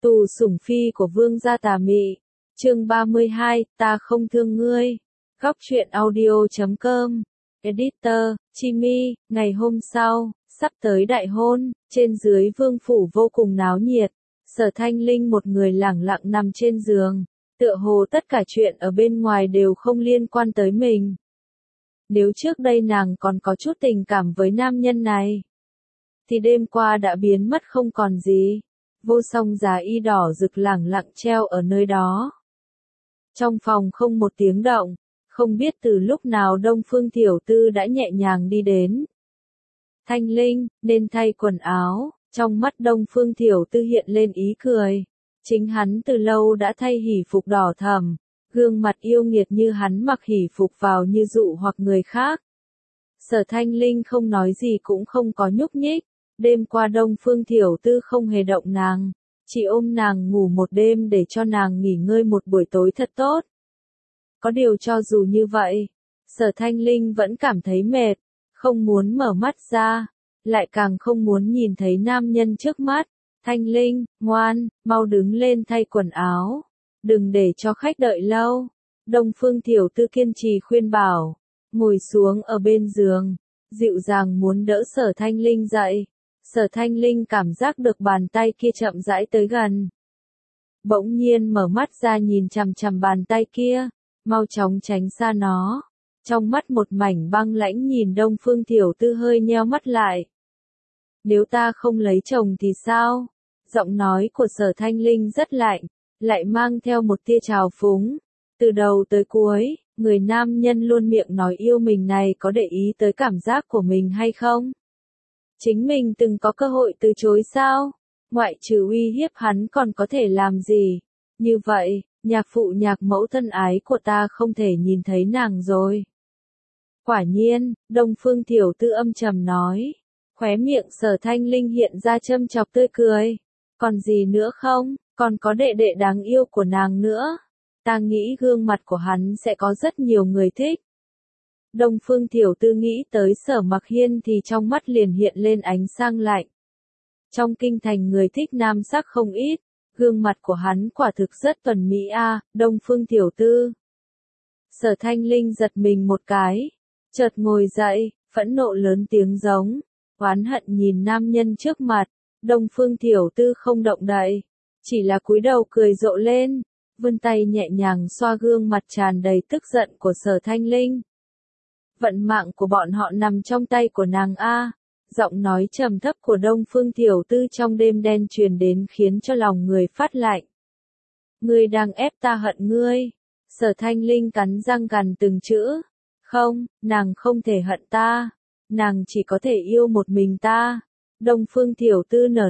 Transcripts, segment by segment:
Tù sủng phi của vương gia tà mị. Chương 32, ta không thương ngươi. Góc truyện audio.com. Editor, Chimi. Ngày hôm sau, sắp tới đại hôn, trên dưới vương phủ vô cùng náo nhiệt. Sở Thanh Linh một người lẳng lặng nằm trên giường, tựa hồ tất cả chuyện ở bên ngoài đều không liên quan tới mình. Nếu trước đây nàng còn có chút tình cảm với nam nhân này, thì đêm qua đã biến mất không còn gì. Vô song giá y đỏ rực lẳng lặng treo ở nơi đó. Trong phòng không một tiếng động, không biết từ lúc nào Đông Phương Tiểu Tư đã nhẹ nhàng đi đến. Thanh Linh, nên thay quần áo, trong mắt Đông Phương Tiểu Tư hiện lên ý cười. Chính hắn từ lâu đã thay hỷ phục đỏ thẫm, gương mặt yêu nghiệt như hắn mặc hỷ phục vào như dụ hoặc người khác. Sở Thanh Linh không nói gì cũng không có nhúc nhích. Đêm qua Đông Phương Tiểu Tư không hề động nàng, chỉ ôm nàng ngủ một đêm để cho nàng nghỉ ngơi một buổi tối thật tốt. Có điều cho dù như vậy, Sở Thanh Linh vẫn cảm thấy mệt, không muốn mở mắt ra, lại càng không muốn nhìn thấy nam nhân trước mắt. Thanh Linh, ngoan, mau đứng lên thay quần áo, đừng để cho khách đợi lâu. Đông Phương Tiểu Tư kiên trì khuyên bảo, ngồi xuống ở bên giường, dịu dàng muốn đỡ Sở Thanh Linh dậy. Sở Thanh Linh cảm giác được bàn tay kia chậm rãi tới gần. Bỗng nhiên mở mắt ra nhìn chằm chằm bàn tay kia, mau chóng tránh xa nó. Trong mắt một mảnh băng lãnh nhìn Đông Phương Tiểu Tư hơi nheo mắt lại. Nếu ta không lấy chồng thì sao? Giọng nói của Sở Thanh Linh rất lạnh, lại mang theo một tia trào phúng. Từ đầu tới cuối, người nam nhân luôn miệng nói yêu mình này có để ý tới cảm giác của mình hay không? Chính mình từng có cơ hội từ chối sao? Ngoại trừ uy hiếp hắn còn có thể làm gì? Như vậy, nhạc phụ nhạc mẫu thân ái của ta không thể nhìn thấy nàng rồi. Quả nhiên, Đông Phương Tiểu Tư âm trầm nói. Khóe miệng Sở Thanh Linh hiện ra châm chọc tươi cười. Còn gì nữa không? Còn có đệ đệ đáng yêu của nàng nữa. Ta nghĩ gương mặt của hắn sẽ có rất nhiều người thích. Đông Phương Tiểu Tư nghĩ tới Sở Mặc Hiên thì trong mắt liền hiện lên ánh sang lạnh. Trong kinh thành người thích nam sắc không ít, gương mặt của hắn quả thực rất tuần mỹ a. Đông Phương Tiểu Tư. Sở Thanh Linh giật mình một cái, chợt ngồi dậy, phẫn nộ lớn tiếng giống, oán hận nhìn nam nhân trước mặt. Đông Phương Tiểu Tư không động đậy, chỉ là cúi đầu cười rộ lên, vươn tay nhẹ nhàng xoa gương mặt tràn đầy tức giận của Sở Thanh Linh. Vận mạng của bọn họ nằm trong tay của nàng a. Giọng nói trầm thấp của Đông Phương Tiểu Tư trong đêm đen truyền đến khiến cho lòng người phát lạnh. Ngươi đang ép ta hận ngươi. Sở Thanh Linh cắn răng gằn từng chữ. Không, nàng không thể hận ta. Nàng chỉ có thể yêu một mình ta. Đông Phương Tiểu Tư nở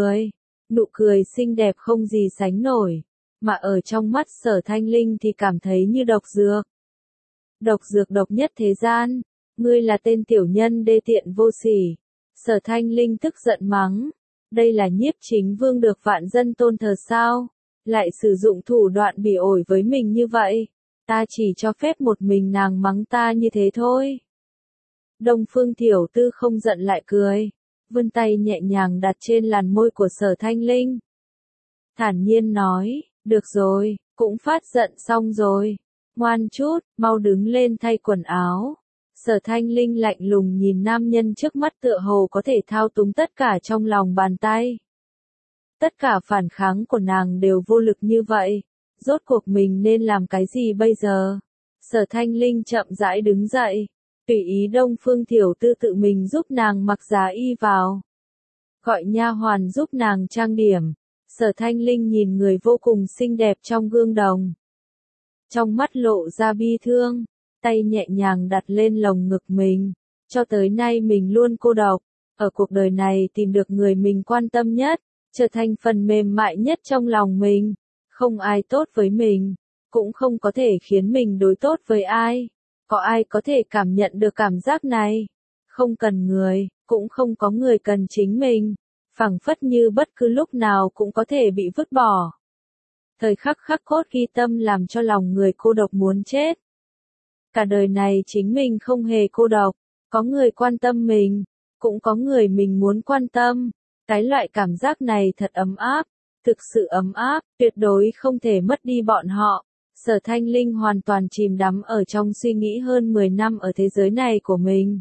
nụ cười xinh đẹp không gì sánh nổi, mà ở trong mắt Sở Thanh Linh thì cảm thấy như độc dược. Độc dược độc nhất thế gian, ngươi là tên tiểu nhân đê tiện vô sỉ. Sở Thanh Linh tức giận mắng, đây là Nhiếp Chính Vương được vạn dân tôn thờ sao, lại sử dụng thủ đoạn bỉ ổi với mình như vậy, ta chỉ cho phép một mình nàng mắng ta như thế thôi. Đông Phương Tiểu Tư không giận lại cười, vươn tay nhẹ nhàng đặt trên làn môi của Sở Thanh Linh. Thản nhiên nói, được rồi, cũng phát giận xong rồi. Ngoan chút, mau đứng lên thay quần áo. Sở Thanh Linh lạnh lùng nhìn nam nhân trước mắt tựa hồ có thể thao túng tất cả trong lòng bàn tay. Tất cả phản kháng của nàng đều vô lực như vậy. Rốt cuộc mình nên làm cái gì bây giờ? Sở Thanh Linh chậm rãi đứng dậy, tùy ý Đông Phương Tiểu Tư tự mình giúp nàng mặc giá y vào. Gọi nha hoàn giúp nàng trang điểm. Sở Thanh Linh nhìn người vô cùng xinh đẹp trong gương đồng. Trong mắt lộ ra bi thương, tay nhẹ nhàng đặt lên lồng ngực mình. Cho tới nay mình luôn cô độc, ở cuộc đời này tìm được người mình quan tâm nhất, trở thành phần mềm mại nhất trong lòng mình. Không ai tốt với mình, cũng không có thể khiến mình đối tốt với ai. Có ai có thể cảm nhận được cảm giác này? Không cần người, cũng không có người cần chính mình. Phảng phất như bất cứ lúc nào cũng có thể bị vứt bỏ. Thời khắc khắc cốt ghi tâm làm cho lòng người cô độc muốn chết. Cả đời này chính mình không hề cô độc, có người quan tâm mình, cũng có người mình muốn quan tâm. Cái loại cảm giác này thật ấm áp, thực sự ấm áp, tuyệt đối không thể mất đi bọn họ. Sở Thanh Linh hoàn toàn chìm đắm ở trong suy nghĩ hơn 10 năm ở thế giới này của mình.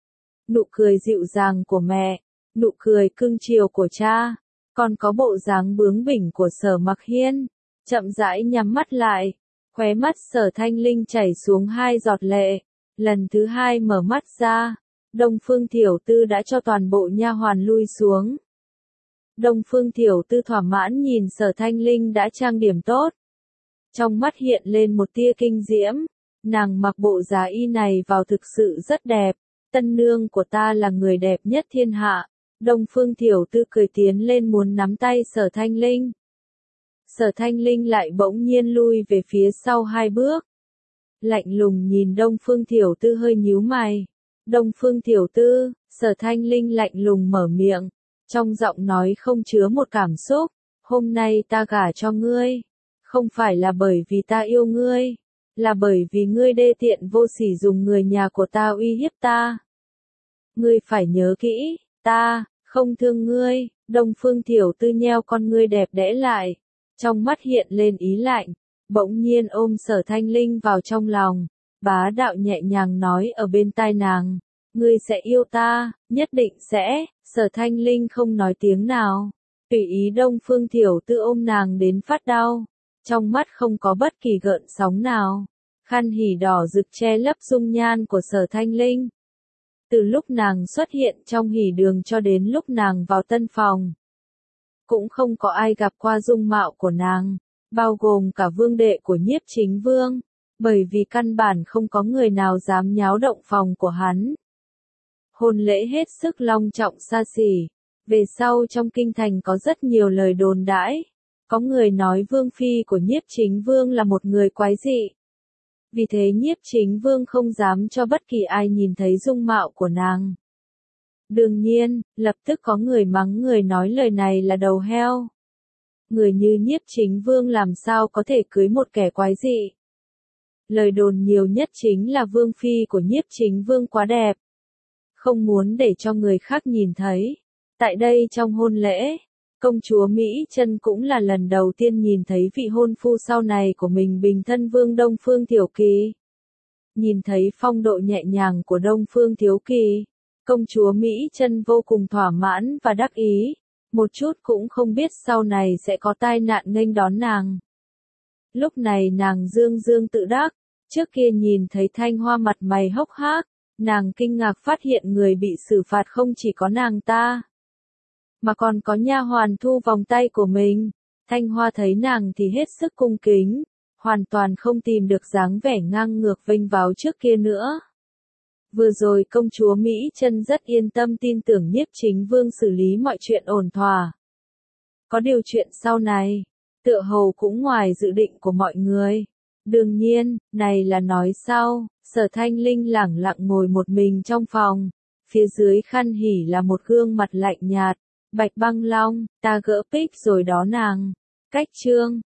Nụ cười dịu dàng của mẹ, nụ cười cưng chiều của cha, còn có bộ dáng bướng bỉnh của Sở Mặc Hiên. Chậm rãi nhắm mắt lại, khóe mắt Sở Thanh Linh chảy xuống 2 giọt lệ. Lần thứ 2 mở mắt ra, Đông Phương Thiểu Tư đã cho toàn bộ nha hoàn lui xuống. Đông Phương Thiểu Tư thỏa mãn nhìn Sở Thanh Linh đã trang điểm tốt. Trong mắt hiện lên một tia kinh diễm, nàng mặc bộ giá y này vào thực sự rất đẹp, tân nương của ta là người đẹp nhất thiên hạ. Đông Phương Thiểu Tư cười tiến lên muốn nắm tay Sở Thanh Linh. Sở Thanh Linh lại bỗng nhiên lui về phía sau 2 bước. Lạnh lùng nhìn Đông Phương Thiểu Tư hơi nhíu mày. Đông Phương Thiểu Tư, Sở Thanh Linh lạnh lùng mở miệng, trong giọng nói không chứa một cảm xúc. Hôm nay ta gả cho ngươi, không phải là bởi vì ta yêu ngươi, là bởi vì ngươi đê tiện vô sỉ dùng người nhà của ta uy hiếp ta. Ngươi phải nhớ kỹ, ta không thương ngươi. Đông Phương Thiểu Tư nheo con ngươi đẹp đẽ lại, trong mắt hiện lên ý lạnh, bỗng nhiên ôm Sở Thanh Linh vào trong lòng, bá đạo nhẹ nhàng nói ở bên tai nàng, ngươi sẽ yêu ta, nhất định sẽ. Sở Thanh Linh không nói tiếng nào, tùy ý Đông Phương Thiểu Tư ôm nàng đến phát đau, trong mắt không có bất kỳ gợn sóng nào. Khăn hỉ đỏ rực che lấp dung nhan của Sở Thanh Linh. Từ lúc nàng xuất hiện trong hỉ đường cho đến lúc nàng vào tân phòng, cũng không có ai gặp qua dung mạo của nàng, bao gồm cả vương đệ của Nhiếp Chính Vương, bởi vì căn bản không có người nào dám nháo động phòng của hắn. Hôn lễ hết sức long trọng xa xỉ, về sau trong kinh thành có rất nhiều lời đồn đãi, có người nói vương phi của Nhiếp Chính Vương là một người quái dị. Vì thế Nhiếp Chính Vương không dám cho bất kỳ ai nhìn thấy dung mạo của nàng. Đương nhiên, lập tức có người mắng người nói lời này là đầu heo. Người như Nhiếp Chính Vương làm sao có thể cưới một kẻ quái dị. Lời đồn nhiều nhất chính là vương phi của Nhiếp Chính Vương quá đẹp, không muốn để cho người khác nhìn thấy. Tại đây trong hôn lễ, công chúa Mỹ Chân cũng là lần đầu tiên nhìn thấy vị hôn phu sau này của mình, bình thân vương Đông Phương Thiểu Kỳ. Nhìn thấy phong độ nhẹ nhàng của Đông Phương Thiếu Kỳ, công chúa Mỹ Chân vô cùng thỏa mãn và đắc ý, một chút cũng không biết sau này sẽ có tai nạn nghênh đón nàng. Lúc này nàng dương dương tự đắc, trước kia nhìn thấy Thanh Hoa mặt mày hốc hác, nàng kinh ngạc phát hiện người bị xử phạt không chỉ có nàng ta, mà còn có nha hoàn thu vòng tay của mình. Thanh Hoa thấy nàng thì hết sức cung kính, hoàn toàn không tìm được dáng vẻ ngang ngược vênh váo trước kia nữa. Vừa rồi công chúa Mỹ Chân rất yên tâm tin tưởng Nhiếp Chính Vương xử lý mọi chuyện ổn thỏa. Có điều chuyện sau này, tựa hồ cũng ngoài dự định của mọi người. Đương nhiên, này là nói sau. Sở Thanh Linh lẳng lặng ngồi một mình trong phòng, phía dưới khăn hỉ là một gương mặt lạnh nhạt. Bạch Băng Long, ta gỡ pic rồi đó nàng. Cách chương